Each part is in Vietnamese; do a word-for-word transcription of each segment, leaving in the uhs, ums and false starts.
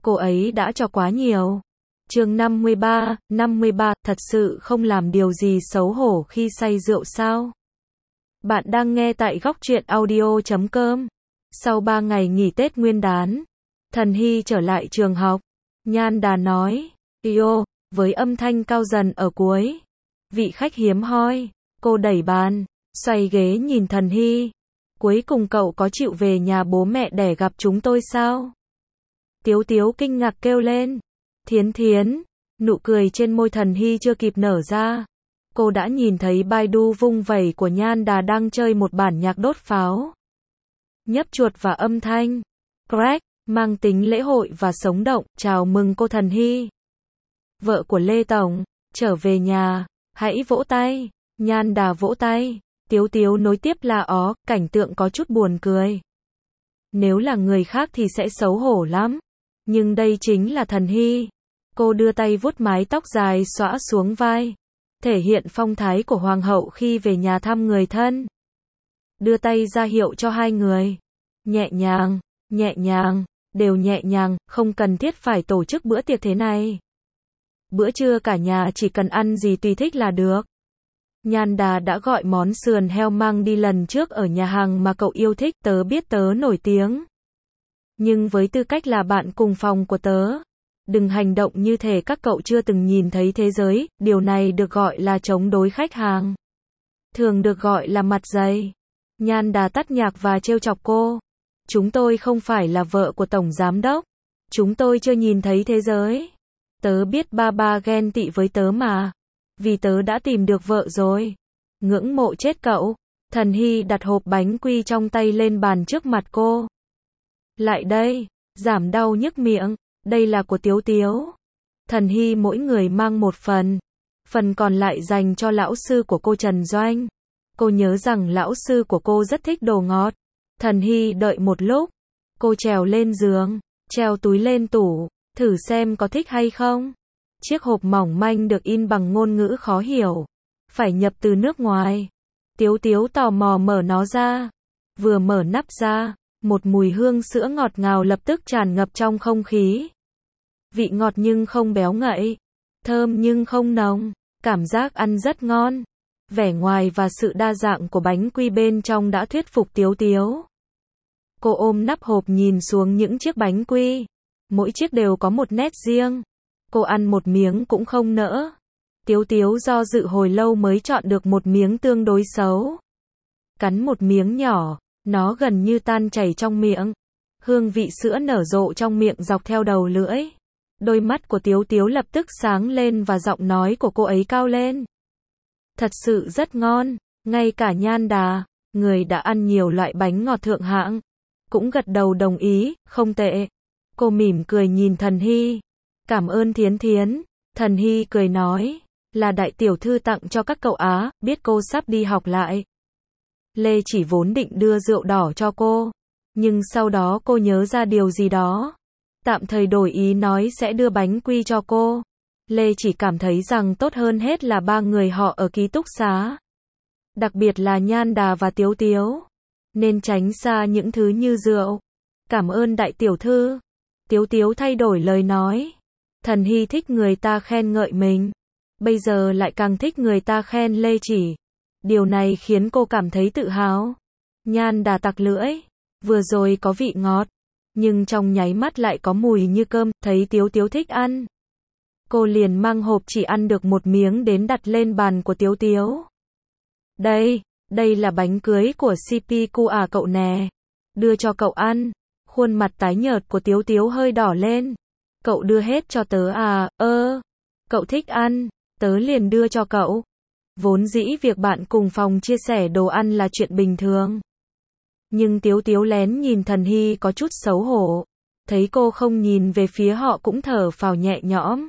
cô ấy đã cho quá nhiều. Chương năm mươi ba, năm mươi ba, thật sự không làm điều gì xấu hổ khi say rượu sao? Bạn đang nghe tại góc truyện audio chấm com. Sau ba ngày nghỉ Tết Nguyên đán, Thần Hy trở lại trường học. Nhan Đà nói, "Yo", với âm thanh cao dần ở cuối. "Vị khách hiếm hoi." Cô đẩy bàn, xoay ghế nhìn Thần Hy. "Cuối cùng cậu có chịu về nhà bố mẹ để gặp chúng tôi sao?" Tiếu Tiếu kinh ngạc kêu lên. "Thiến Thiến." Nụ cười trên môi Thần Hy chưa kịp nở ra, cô đã nhìn thấy Baidu vung vẩy của Nhan Đà đang chơi một bản nhạc đốt pháo. Nhấp chuột và âm thanh crack mang tính lễ hội và sống động, chào mừng cô Thần Hy. Vợ của Lê Tổng, trở về nhà, hãy vỗ tay. Nhan Đà vỗ tay, Tiếu Tiếu nối tiếp la ó, cảnh tượng có chút buồn cười. Nếu là người khác thì sẽ xấu hổ lắm. Nhưng đây chính là Thần Hy. Cô đưa tay vuốt mái tóc dài xõa xuống vai, thể hiện phong thái của hoàng hậu khi về nhà thăm người thân. Đưa tay ra hiệu cho hai người. Nhẹ nhàng, nhẹ nhàng, đều nhẹ nhàng, không cần thiết phải tổ chức bữa tiệc thế này. Bữa trưa cả nhà chỉ cần ăn gì tùy thích là được. Nhan Đà đã gọi món sườn heo mang đi lần trước ở nhà hàng mà cậu yêu thích, tớ biết tớ nổi tiếng. Nhưng với tư cách là bạn cùng phòng của tớ, đừng hành động như thể các cậu chưa từng nhìn thấy thế giới, điều này được gọi là chống đối khách hàng. Thường được gọi là mặt dày. Nhan Đà tắt nhạc và trêu chọc cô. Chúng tôi không phải là vợ của tổng giám đốc. Chúng tôi chưa nhìn thấy thế giới. Tớ biết ba ba ghen tị với tớ mà. Vì tớ đã tìm được vợ rồi. Ngưỡng mộ chết cậu. Thần Hy đặt hộp bánh quy trong tay lên bàn trước mặt cô. Lại đây, giảm đau nhức miệng. Đây là của Tiếu Tiếu. Thần Hy mỗi người mang một phần. Phần còn lại dành cho lão sư của cô Trần Doanh. Cô nhớ rằng lão sư của cô rất thích đồ ngọt. Thần Hy đợi một lúc. Cô trèo lên giường, treo túi lên tủ, thử xem có thích hay không. Chiếc hộp mỏng manh được in bằng ngôn ngữ khó hiểu, phải nhập từ nước ngoài. Tiếu Tiếu tò mò mở nó ra. Vừa mở nắp ra, một mùi hương sữa ngọt ngào lập tức tràn ngập trong không khí. Vị ngọt nhưng không béo ngậy, thơm nhưng không nồng, cảm giác ăn rất ngon. Vẻ ngoài và sự đa dạng của bánh quy bên trong đã thuyết phục Tiếu Tiếu. Cô ôm nắp hộp nhìn xuống những chiếc bánh quy. Mỗi chiếc đều có một nét riêng. Cô ăn một miếng cũng không nỡ. Tiếu Tiếu do dự hồi lâu mới chọn được một miếng tương đối xấu. Cắn một miếng nhỏ, nó gần như tan chảy trong miệng. Hương vị sữa nở rộ trong miệng dọc theo đầu lưỡi. Đôi mắt của Tiếu Tiếu lập tức sáng lên và giọng nói của cô ấy cao lên. Thật sự rất ngon. Ngay cả Nhan Đà, người đã ăn nhiều loại bánh ngọt thượng hạng, cũng gật đầu đồng ý, không tệ. Cô mỉm cười nhìn Thần Hy. Cảm ơn Thiến Thiến. Thần Hy cười nói, là đại tiểu thư tặng cho các cậu á, biết cô sắp đi học lại. Lê chỉ vốn định đưa rượu đỏ cho cô, nhưng sau đó cô nhớ ra điều gì đó. Tạm thời đổi ý nói sẽ đưa bánh quy cho cô. Lê chỉ cảm thấy rằng tốt hơn hết là ba người họ ở ký túc xá. Đặc biệt là Nhan Đà và Tiếu Tiếu. Nên tránh xa những thứ như rượu. Cảm ơn đại tiểu thư. Tiếu Tiếu thay đổi lời nói. Thần Hy thích người ta khen ngợi mình. Bây giờ lại càng thích người ta khen Lê chỉ. Điều này khiến cô cảm thấy tự hào. Nhan Đà tặc lưỡi. Vừa rồi có vị ngọt, nhưng trong nháy mắt lại có mùi như cơm, thấy Tiếu Tiếu thích ăn. Cô liền mang hộp chỉ ăn được một miếng đến đặt lên bàn của Tiếu Tiếu. Đây, đây là bánh cưới của xê pê cu à cậu nè. Đưa cho cậu ăn. Khuôn mặt tái nhợt của Tiếu Tiếu hơi đỏ lên. Cậu đưa hết cho tớ à, ơ. Cậu thích ăn, tớ liền đưa cho cậu. Vốn dĩ việc bạn cùng phòng chia sẻ đồ ăn là chuyện bình thường. Nhưng Tiếu Tiếu lén nhìn Thần Hy có chút xấu hổ. Thấy cô không nhìn về phía họ cũng thở phào nhẹ nhõm.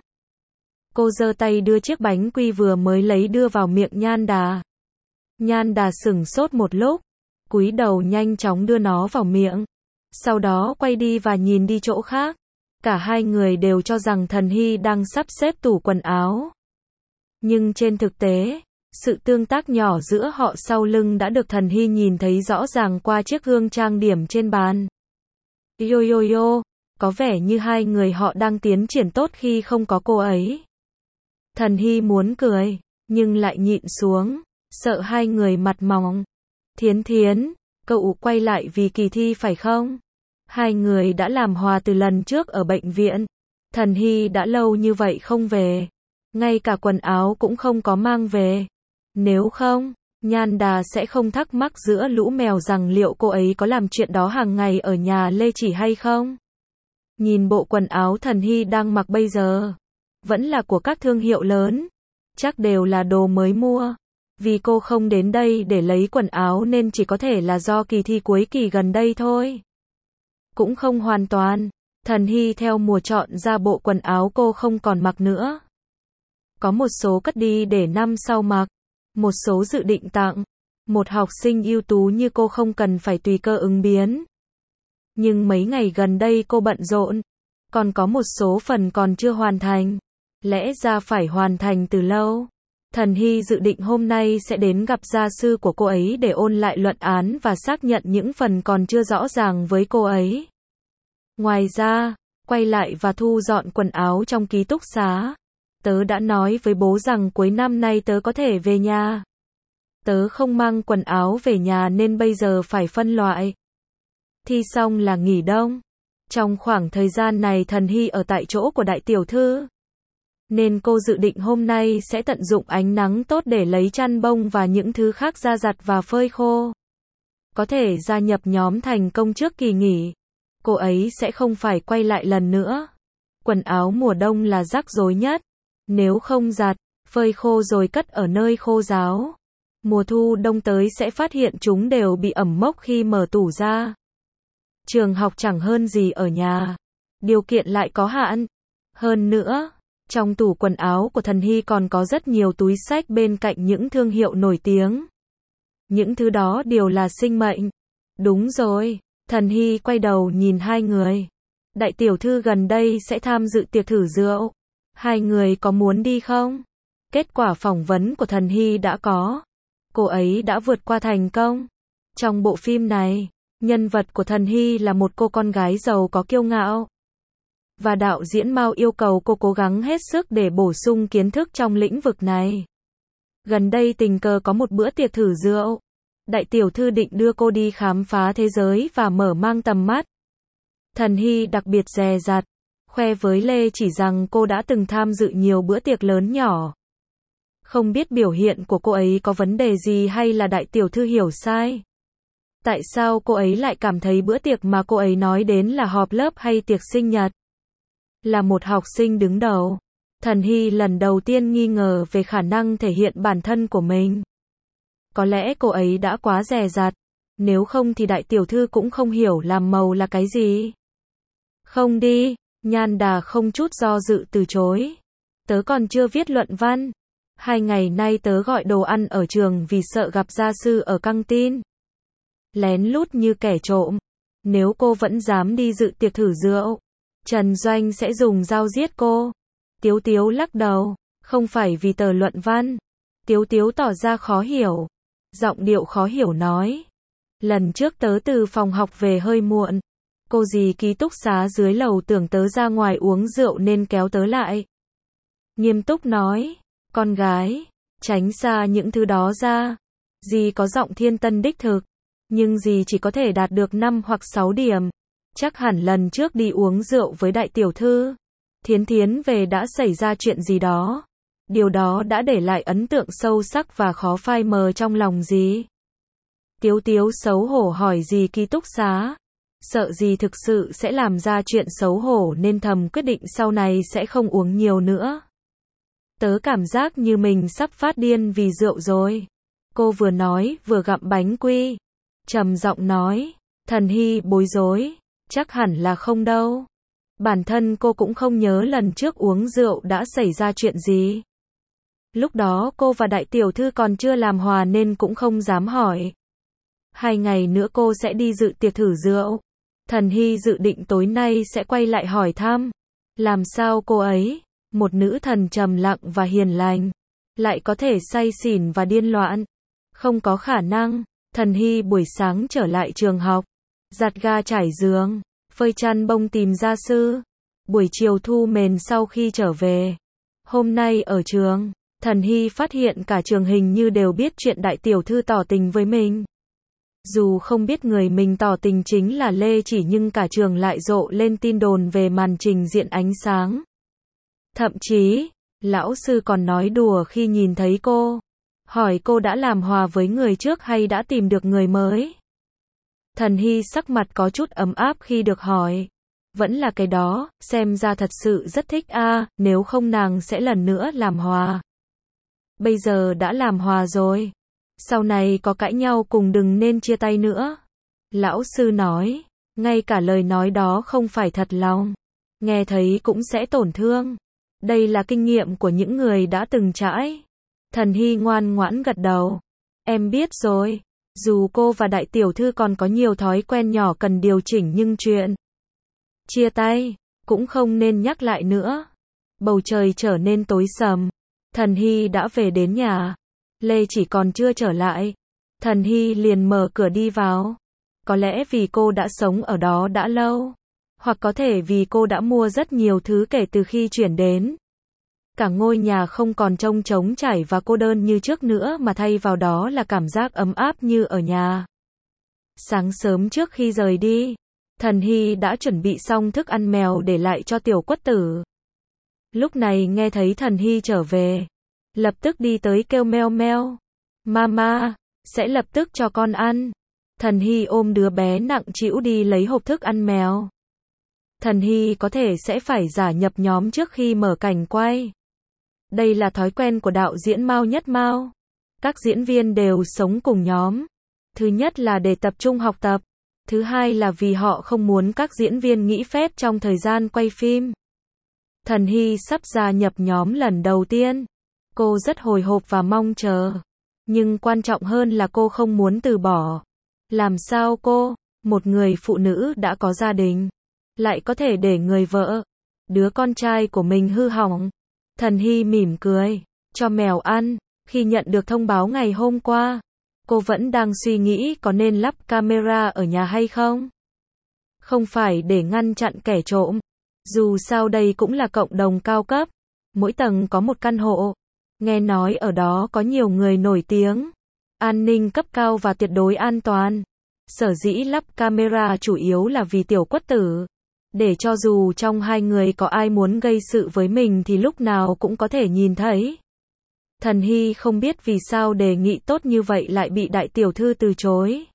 Cô giơ tay đưa chiếc bánh quy vừa mới lấy đưa vào miệng Nhan Đà. Nhan Đà sửng sốt một lúc, cúi đầu nhanh chóng đưa nó vào miệng. Sau đó quay đi và nhìn đi chỗ khác. Cả hai người đều cho rằng Thần Hy đang sắp xếp tủ quần áo. Nhưng trên thực tế, sự tương tác nhỏ giữa họ sau lưng đã được Thần Hy nhìn thấy rõ ràng qua chiếc gương trang điểm trên bàn. Yo yo yo, Có vẻ như hai người họ đang tiến triển tốt khi không có cô ấy. Thần Hy muốn cười, nhưng lại nhịn xuống, sợ hai người mặt mỏng. Thiến Thiến, cậu quay lại vì kỳ thi phải không? Hai người đã làm hòa từ lần trước ở bệnh viện. Thần Hy đã lâu như vậy không về. Ngay cả quần áo cũng không có mang về. Nếu không, Nhan Đà sẽ không thắc mắc giữa lũ mèo rằng liệu cô ấy có làm chuyện đó hàng ngày ở nhà Lê Chỉ hay không? Nhìn bộ quần áo Thần Hy đang mặc bây giờ, vẫn là của các thương hiệu lớn. Chắc đều là đồ mới mua. Vì cô không đến đây để lấy quần áo nên chỉ có thể là do kỳ thi cuối kỳ gần đây thôi. Cũng không hoàn toàn. Thần Hy theo mùa chọn ra bộ quần áo cô không còn mặc nữa. Có một số cất đi để năm sau mặc. Một số dự định tặng. Một học sinh ưu tú như cô không cần phải tùy cơ ứng biến. Nhưng mấy ngày gần đây cô bận rộn. Còn có một số phần còn chưa hoàn thành. Lẽ ra phải hoàn thành từ lâu. Thần Hy dự định hôm nay sẽ đến gặp gia sư của cô ấy để ôn lại luận án và xác nhận những phần còn chưa rõ ràng với cô ấy. Ngoài ra, quay lại và thu dọn quần áo trong ký túc xá. Tớ đã nói với bố rằng cuối năm nay tớ có thể về nhà. Tớ không mang quần áo về nhà nên bây giờ phải phân loại. Thi xong là nghỉ đông. Trong khoảng thời gian này Thần Hy ở tại chỗ của đại tiểu thư. Nên cô dự định hôm nay sẽ tận dụng ánh nắng tốt để lấy chăn bông và những thứ khác ra giặt và phơi khô. Có thể gia nhập nhóm thành công trước kỳ nghỉ. Cô ấy sẽ không phải quay lại lần nữa. Quần áo mùa đông là rắc rối nhất. Nếu không giặt, phơi khô rồi cất ở nơi khô ráo. Mùa thu đông tới sẽ phát hiện chúng đều bị ẩm mốc khi mở tủ ra. Trường học chẳng hơn gì ở nhà. Điều kiện lại có hạn. Hơn nữa, trong tủ quần áo của Thần Hy còn có rất nhiều túi xách bên cạnh những thương hiệu nổi tiếng. Những thứ đó đều là sinh mệnh. Đúng rồi, Thần Hy quay đầu nhìn hai người. Đại tiểu thư gần đây sẽ tham dự tiệc thử rượu. Hai người có muốn đi không? Kết quả phỏng vấn của Thần Hy đã có. Cô ấy đã vượt qua thành công. Trong bộ phim này, nhân vật của Thần Hy là một cô con gái giàu có kiêu ngạo. Và đạo diễn Mao yêu cầu cô cố gắng hết sức để bổ sung kiến thức trong lĩnh vực này. Gần đây tình cờ có một bữa tiệc thử rượu. Đại tiểu thư định đưa cô đi khám phá thế giới và mở mang tầm mắt. Thần Hy đặc biệt dè dặt, khoe với Lê Chỉ rằng cô đã từng tham dự nhiều bữa tiệc lớn nhỏ. Không biết biểu hiện của cô ấy có vấn đề gì hay là đại tiểu thư hiểu sai. Tại sao cô ấy lại cảm thấy bữa tiệc mà cô ấy nói đến là họp lớp hay tiệc sinh nhật? Là một học sinh đứng đầu, Thần Hy lần đầu tiên nghi ngờ về khả năng thể hiện bản thân của mình. Có lẽ cô ấy đã quá dè dặt, nếu không thì đại tiểu thư cũng không hiểu làm màu là cái gì. Không đi, Nhan Đà không chút do dự từ chối. Tớ còn chưa viết luận văn. Hai ngày nay tớ gọi đồ ăn ở trường vì sợ gặp gia sư ở căng tin. Lén lút như kẻ trộm. Nếu cô vẫn dám đi dự tiệc thử rượu, Trần Doanh sẽ dùng dao giết cô. Tiếu Tiếu lắc đầu, không phải vì tờ luận văn. Tiếu Tiếu tỏ ra khó hiểu. Giọng điệu khó hiểu nói. Lần trước tớ từ phòng học về hơi muộn. Cô dì ký túc xá dưới lầu tưởng tớ ra ngoài uống rượu nên kéo tớ lại. Nghiêm túc nói, con gái, tránh xa những thứ đó ra. Dì có giọng thiên tân đích thực, nhưng dì chỉ có thể đạt được năm hoặc sáu điểm. Chắc hẳn lần trước đi uống rượu với đại tiểu thư, Thiến Thiến về đã xảy ra chuyện gì đó. Điều đó đã để lại ấn tượng sâu sắc và khó phai mờ trong lòng dì. Tiếu Tiếu xấu hổ hỏi dì ký túc xá. Sợ dì thực sự sẽ làm ra chuyện xấu hổ nên thầm quyết định sau này sẽ không uống nhiều nữa. Tớ cảm giác như mình sắp phát điên vì rượu rồi. Cô vừa nói vừa gặm bánh quy. Trầm giọng nói. Thần Hy bối rối. Chắc hẳn là không đâu. Bản thân cô cũng không nhớ lần trước uống rượu đã xảy ra chuyện gì. Lúc đó cô và đại tiểu thư còn chưa làm hòa nên cũng không dám hỏi. Hai ngày nữa cô sẽ đi dự tiệc thử rượu. Thần Hy dự định tối nay sẽ quay lại hỏi thăm. Làm sao cô ấy, một nữ thần trầm lặng và hiền lành, lại có thể say xỉn và điên loạn? Không có khả năng. Thần Hy buổi sáng trở lại trường học, giặt ga trải giường, phơi chăn bông tìm gia sư. Buổi chiều thu mền sau khi trở về. Hôm nay ở trường, Thần Hy phát hiện cả trường hình như đều biết chuyện đại tiểu thư tỏ tình với mình. Dù không biết người mình tỏ tình chính là Lê Chỉ nhưng cả trường lại rộ lên tin đồn về màn trình diện ánh sáng. Thậm chí, lão sư còn nói đùa khi nhìn thấy cô. Hỏi cô đã làm hòa với người trước hay đã tìm được người mới. Thần Hy sắc mặt có chút ấm áp khi được hỏi. Vẫn là cái đó, xem ra thật sự rất thích a, à, nếu không nàng sẽ lần nữa làm hòa. Bây giờ đã làm hòa rồi. Sau này có cãi nhau cùng đừng nên chia tay nữa. Lão sư nói, ngay cả lời nói đó không phải thật lòng. Nghe thấy cũng sẽ tổn thương. Đây là kinh nghiệm của những người đã từng trải. Thần Hy ngoan ngoãn gật đầu. Em biết rồi. Dù cô và đại tiểu thư còn có nhiều thói quen nhỏ cần điều chỉnh nhưng chuyện chia tay cũng không nên nhắc lại nữa. Bầu trời trở nên tối sầm. Thần Hy đã về đến nhà. Lê Chỉ còn chưa trở lại. Thần Hy liền mở cửa đi vào. Có lẽ vì cô đã sống ở đó đã lâu. Hoặc có thể vì cô đã mua rất nhiều thứ kể từ khi chuyển đến. Cả ngôi nhà không còn trông trống trải và cô đơn như trước nữa mà thay vào đó là cảm giác ấm áp như ở nhà. Sáng sớm trước khi rời đi, Thần Hy đã chuẩn bị xong thức ăn mèo để lại cho tiểu quất tử. Lúc này nghe thấy Thần Hy trở về, lập tức đi tới kêu meo meo. Mama, sẽ lập tức cho con ăn. Thần Hy ôm đứa bé nặng trĩu đi lấy hộp thức ăn mèo. Thần Hy có thể sẽ phải giả nhập nhóm trước khi mở cảnh quay. Đây là thói quen của đạo diễn Mao Nhất Mao. Các diễn viên đều sống cùng nhóm. Thứ nhất là để tập trung học tập. Thứ hai là vì họ không muốn các diễn viên nghỉ phép trong thời gian quay phim. Thần Hy sắp gia nhập nhóm lần đầu tiên. Cô rất hồi hộp và mong chờ. Nhưng quan trọng hơn là cô không muốn từ bỏ. Làm sao cô, một người phụ nữ đã có gia đình, lại có thể để người vợ, đứa con trai của mình hư hỏng? Thần Hy mỉm cười, cho mèo ăn. Khi nhận được thông báo ngày hôm qua, cô vẫn đang suy nghĩ có nên lắp camera ở nhà hay không. Không phải để ngăn chặn kẻ trộm. Dù sao đây cũng là cộng đồng cao cấp. Mỗi tầng có một căn hộ. Nghe nói ở đó có nhiều người nổi tiếng. An ninh cấp cao và tuyệt đối an toàn. Sở dĩ lắp camera chủ yếu là vì tiểu quất tử. Để cho dù trong hai người có ai muốn gây sự với mình thì lúc nào cũng có thể nhìn thấy. Thần Hy không biết vì sao đề nghị tốt như vậy lại bị đại tiểu thư từ chối.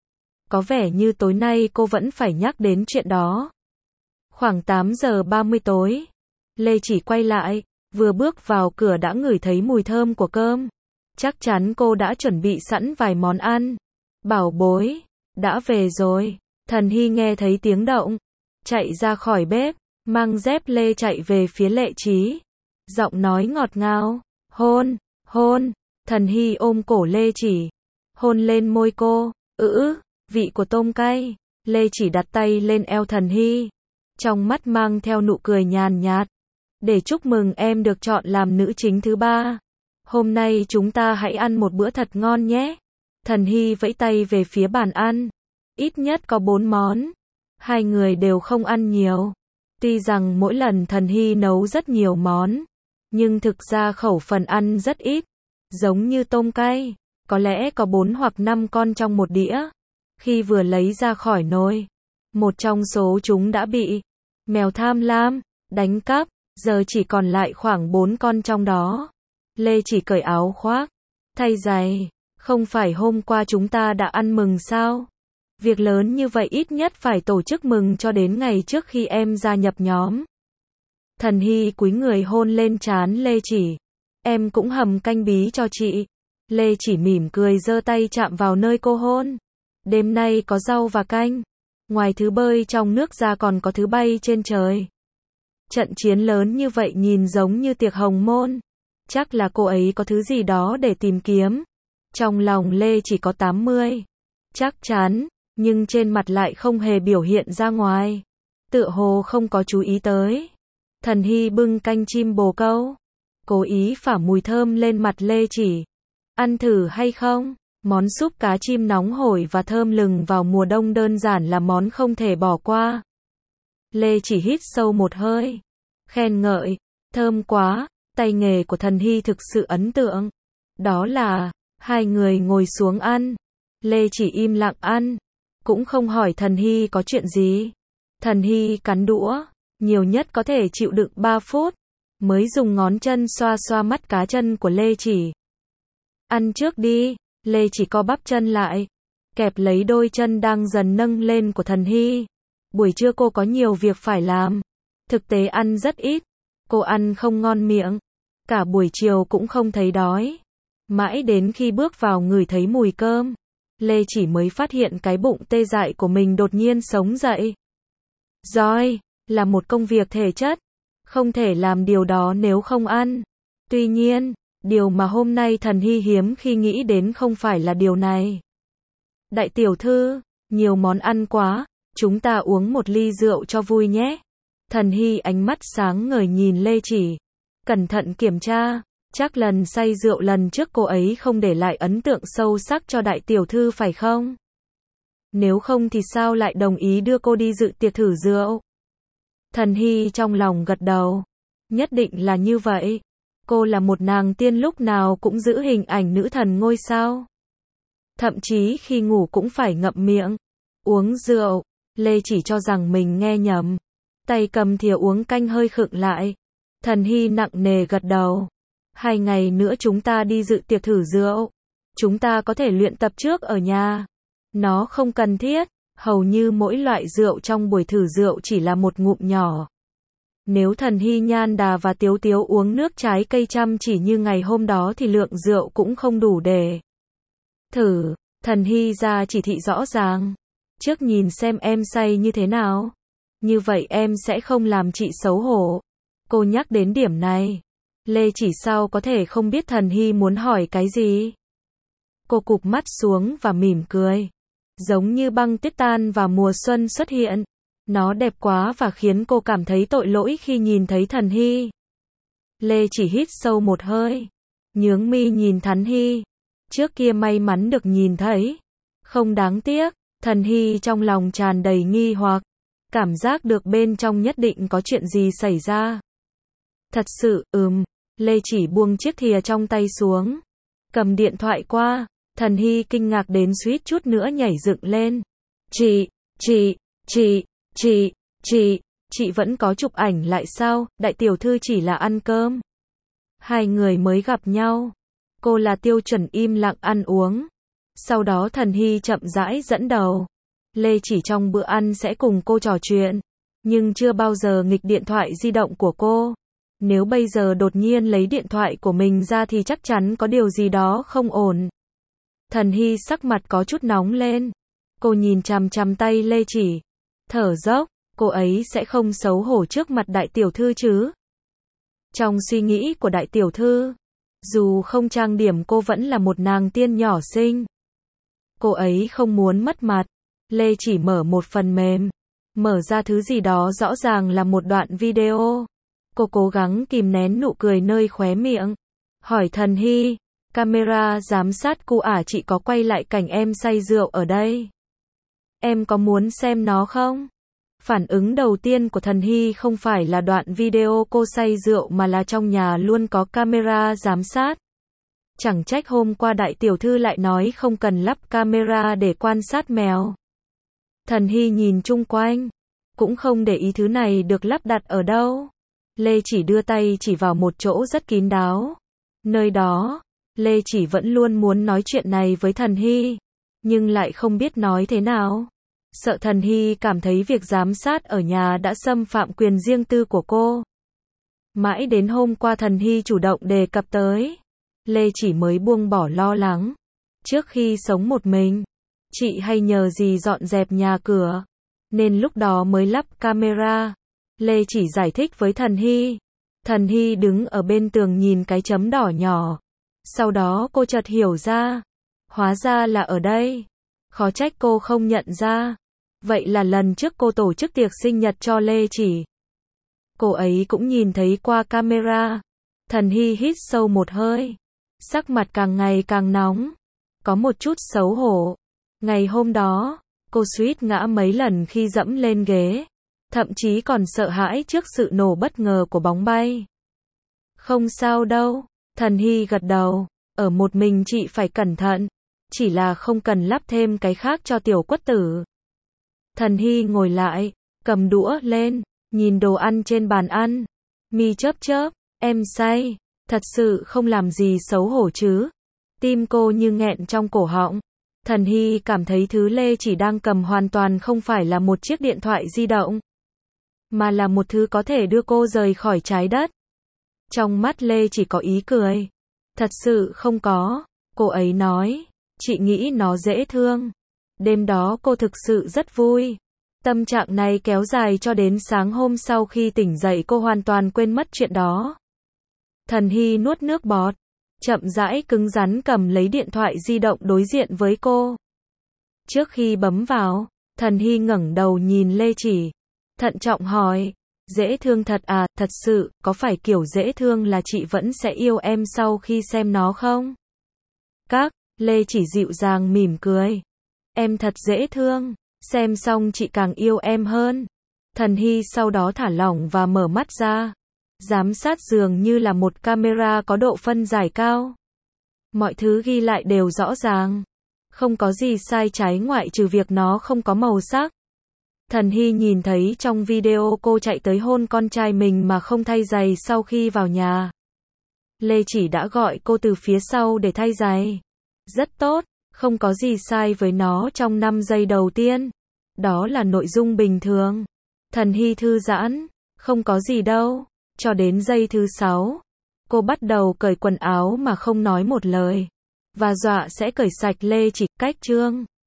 Có vẻ như tối nay cô vẫn phải nhắc đến chuyện đó. Khoảng tám giờ ba mươi tối, Lê Chỉ quay lại, vừa bước vào cửa đã ngửi thấy mùi thơm của cơm. Chắc chắn cô đã chuẩn bị sẵn vài món ăn. Bảo bối, đã về rồi. Thần Hy nghe thấy tiếng động, chạy ra khỏi bếp, mang dép lê chạy về phía Lệ Chí. Giọng nói ngọt ngào, hôn, hôn. Thần Hy ôm cổ Lê Chỉ, hôn lên môi cô. Ữ, vị của tôm cay. Lê Chỉ đặt tay lên eo Thần Hy, trong mắt mang theo nụ cười nhàn nhạt. Để chúc mừng em được chọn làm nữ chính thứ ba. Hôm nay chúng ta hãy ăn một bữa thật ngon nhé. Thần Hy vẫy tay về phía bàn ăn. Ít nhất có bốn món. Hai người đều không ăn nhiều. Tuy rằng mỗi lần Thần Hy nấu rất nhiều món, nhưng thực ra khẩu phần ăn rất ít. Giống như tôm cay, có lẽ có bốn hoặc năm con trong một đĩa. Khi vừa lấy ra khỏi nồi, một trong số chúng đã bị mèo tham lam đánh cắp, giờ chỉ còn lại khoảng bốn con trong đó. Lê Chỉ cởi áo khoác, thay giày. Không phải hôm qua chúng ta đã ăn mừng sao? Việc lớn như vậy ít nhất phải tổ chức mừng cho đến ngày trước khi em gia nhập nhóm. Thần Hy cúi người hôn lên trán Lê Chỉ. Em cũng hầm canh bí cho chị. Lê Chỉ mỉm cười giơ tay chạm vào nơi cô hôn. Đêm nay có rau và canh. Ngoài thứ bơi trong nước ra còn có thứ bay trên trời. Trận chiến lớn như vậy nhìn giống như tiệc hồng môn. Chắc là cô ấy có thứ gì đó để tìm kiếm. Trong lòng Lê Chỉ có tám mươi. Chắc chắn, nhưng trên mặt lại không hề biểu hiện ra ngoài. Tựa hồ không có chú ý tới. Thần Hy bưng canh chim bồ câu, cố ý phả mùi thơm lên mặt Lê Chỉ. Ăn thử hay không? Món súp cá chim nóng hổi và thơm lừng vào mùa đông đơn giản là món không thể bỏ qua. Lê Chỉ hít sâu một hơi. Khen ngợi. Thơm quá, tay nghề của Thần Hy thực sự ấn tượng. Đó là, hai người ngồi xuống ăn. Lê Chỉ im lặng ăn. Cũng không hỏi Thần Hy có chuyện gì. Thần Hy cắn đũa. Nhiều nhất có thể chịu đựng ba phút. Mới dùng ngón chân xoa xoa mắt cá chân của Lê Chỉ. Ăn trước đi. Lê Chỉ co bắp chân lại. Kẹp lấy đôi chân đang dần nâng lên của Thần Hy. Buổi trưa cô có nhiều việc phải làm. Thực tế ăn rất ít. Cô ăn không ngon miệng. Cả buổi chiều cũng không thấy đói. Mãi đến khi bước vào ngửi thấy mùi cơm. Lê Chỉ mới phát hiện cái bụng tê dại của mình đột nhiên sống dậy. Rồi, là một công việc thể chất. Không thể làm điều đó nếu không ăn. Tuy nhiên, điều mà hôm nay Thần Hy hiếm khi nghĩ đến không phải là điều này. Đại tiểu thư, nhiều món ăn quá, chúng ta uống một ly rượu cho vui nhé. Thần Hy ánh mắt sáng ngời nhìn Lê Chỉ. Cẩn thận kiểm tra, chắc lần say rượu lần trước cô ấy không để lại ấn tượng sâu sắc cho đại tiểu thư phải không? Nếu không thì sao lại đồng ý đưa cô đi dự tiệc thử rượu? Thần Hy trong lòng gật đầu. Nhất định là như vậy. Cô là một nàng tiên lúc nào cũng giữ hình ảnh nữ thần ngôi sao. Thậm chí khi ngủ cũng phải ngậm miệng. Uống rượu. Lê Chỉ cho rằng mình nghe nhầm. Tay cầm thìa uống canh hơi khựng lại. Thần Hy nặng nề gật đầu. Hai ngày nữa chúng ta đi dự tiệc thử rượu. Chúng ta có thể luyện tập trước ở nhà. Nó không cần thiết. Hầu như mỗi loại rượu trong buổi thử rượu chỉ là một ngụm nhỏ. Nếu Thần Hy Nhan Đà và Tiếu Tiếu uống nước trái cây chăm chỉ như ngày hôm đó thì lượng rượu cũng không đủ để thử. Thần Hy ra chỉ thị rõ ràng. Trước nhìn xem em say như thế nào. Như vậy em sẽ không làm chị xấu hổ. Cô nhắc đến điểm này. Lê Chỉ sao có thể không biết Thần Hy muốn hỏi cái gì. Cô cụp mắt xuống và mỉm cười. Giống như băng tuyết tan vào mùa xuân xuất hiện. Nó đẹp quá và khiến cô cảm thấy tội lỗi khi nhìn thấy Thần Hy. Lê Chỉ hít sâu một hơi. Nhướng mi nhìn Thần Hy. Trước kia may mắn được nhìn thấy. Không đáng tiếc. Thần Hy trong lòng tràn đầy nghi hoặc. Cảm giác được bên trong nhất định có chuyện gì xảy ra. Thật sự, ừm. Lê Chỉ buông chiếc thìa trong tay xuống. Cầm điện thoại qua. Thần Hy kinh ngạc đến suýt chút nữa nhảy dựng lên. Chị, chị, chị, chị, chị, chị vẫn có chụp ảnh lại sao? Đại tiểu thư chỉ là ăn cơm. Hai người mới gặp nhau. Cô là tiêu chuẩn im lặng ăn uống. Sau đó Thần Hy chậm rãi dẫn đầu. Lê Chỉ trong bữa ăn sẽ cùng cô trò chuyện. Nhưng chưa bao giờ nghịch điện thoại di động của cô. Nếu bây giờ đột nhiên lấy điện thoại của mình ra thì chắc chắn có điều gì đó không ổn. Thần Hy sắc mặt có chút nóng lên. Cô nhìn chằm chằm tay Lê Chỉ. Thở dốc, cô ấy sẽ không xấu hổ trước mặt đại tiểu thư chứ. Trong suy nghĩ của đại tiểu thư, dù không trang điểm cô vẫn là một nàng tiên nhỏ xinh. Cô ấy không muốn mất mặt. Lê Chỉ mở một phần mềm. Mở ra thứ gì đó rõ ràng là một đoạn video. Cô cố gắng kìm nén nụ cười nơi khóe miệng. Hỏi Thần Hy. Camera giám sát cu ả chị có quay lại cảnh em say rượu ở đây. Em có muốn xem nó không? Phản ứng đầu tiên của Thần Hy không phải là đoạn video cô say rượu mà là trong nhà luôn có camera giám sát. Chẳng trách hôm qua đại tiểu thư lại nói không cần lắp camera để quan sát mèo. Thần Hy nhìn chung quanh. Cũng không để ý thứ này được lắp đặt ở đâu. Lê Chỉ đưa tay chỉ vào một chỗ rất kín đáo. Nơi đó, Lê Chỉ vẫn luôn muốn nói chuyện này với Thần Hy. Nhưng lại không biết nói thế nào. Sợ Thần Hy cảm thấy việc giám sát ở nhà đã xâm phạm quyền riêng tư của cô. Mãi đến hôm qua Thần Hy chủ động đề cập tới. Lê Chỉ mới buông bỏ lo lắng. Trước khi sống một mình, chị hay nhờ gì dọn dẹp nhà cửa. Nên lúc đó mới lắp camera. Lê Chỉ giải thích với Thần Hy. Thần Hy đứng ở bên tường nhìn cái chấm đỏ nhỏ. Sau đó cô chợt hiểu ra. Hóa ra là ở đây. Khó trách cô không nhận ra. Vậy là lần trước cô tổ chức tiệc sinh nhật cho Lê Chỉ. Cô ấy cũng nhìn thấy qua camera. Thần Hy hít sâu một hơi. Sắc mặt càng ngày càng nóng. Có một chút xấu hổ. Ngày hôm đó, cô suýt ngã mấy lần khi dẫm lên ghế. thậm chí còn sợ hãi trước sự nổ bất ngờ của bóng bay. Không sao đâu, Thần Hy gật đầu, ở một mình chị phải cẩn thận, chỉ là không cần lắp thêm cái khác cho tiểu quất tử. Thần Hy ngồi lại, cầm đũa lên, nhìn đồ ăn trên bàn ăn, mi chớp chớp, em say, thật sự không làm gì xấu hổ chứ. Tim cô như nghẹn trong cổ họng. Thần Hy cảm thấy thứ Lê Chỉ đang cầm hoàn toàn không phải là một chiếc điện thoại di động, mà là một thứ có thể đưa cô rời khỏi trái đất. Trong mắt Lê Chỉ có ý cười. Thật sự không có, cô ấy nói, chị nghĩ nó dễ thương. Đêm đó cô thực sự rất vui. Tâm trạng này kéo dài cho đến sáng hôm sau, khi tỉnh dậy cô hoàn toàn quên mất chuyện đó. Thần Hy nuốt nước bọt, chậm rãi cứng rắn cầm lấy điện thoại di động đối diện với cô. Trước khi bấm vào, Thần Hy ngẩng đầu nhìn Lê Chỉ, thận trọng hỏi, dễ thương thật à, thật sự, có phải kiểu dễ thương là chị vẫn sẽ yêu em sau khi xem nó không? Các, Lê Chỉ dịu dàng mỉm cười. Em thật dễ thương, xem xong chị càng yêu em hơn. Thần Hy sau đó thả lỏng và mở mắt ra. Giám sát dường như là một camera có độ phân giải cao. Mọi thứ ghi lại đều rõ ràng. Không có gì sai trái ngoại trừ việc nó không có màu sắc. Thần Hy nhìn thấy trong video cô chạy tới hôn con trai mình mà không thay giày sau khi vào nhà. Lê Chỉ đã gọi cô từ phía sau để thay giày. Rất tốt, không có gì sai với nó trong năm giây đầu tiên. Đó là nội dung bình thường. Thần Hy thư giãn, không có gì đâu. Cho đến giây thứ sáu, cô bắt đầu cởi quần áo mà không nói một lời. Và dọa sẽ cởi sạch Lê Chỉ. Cách chương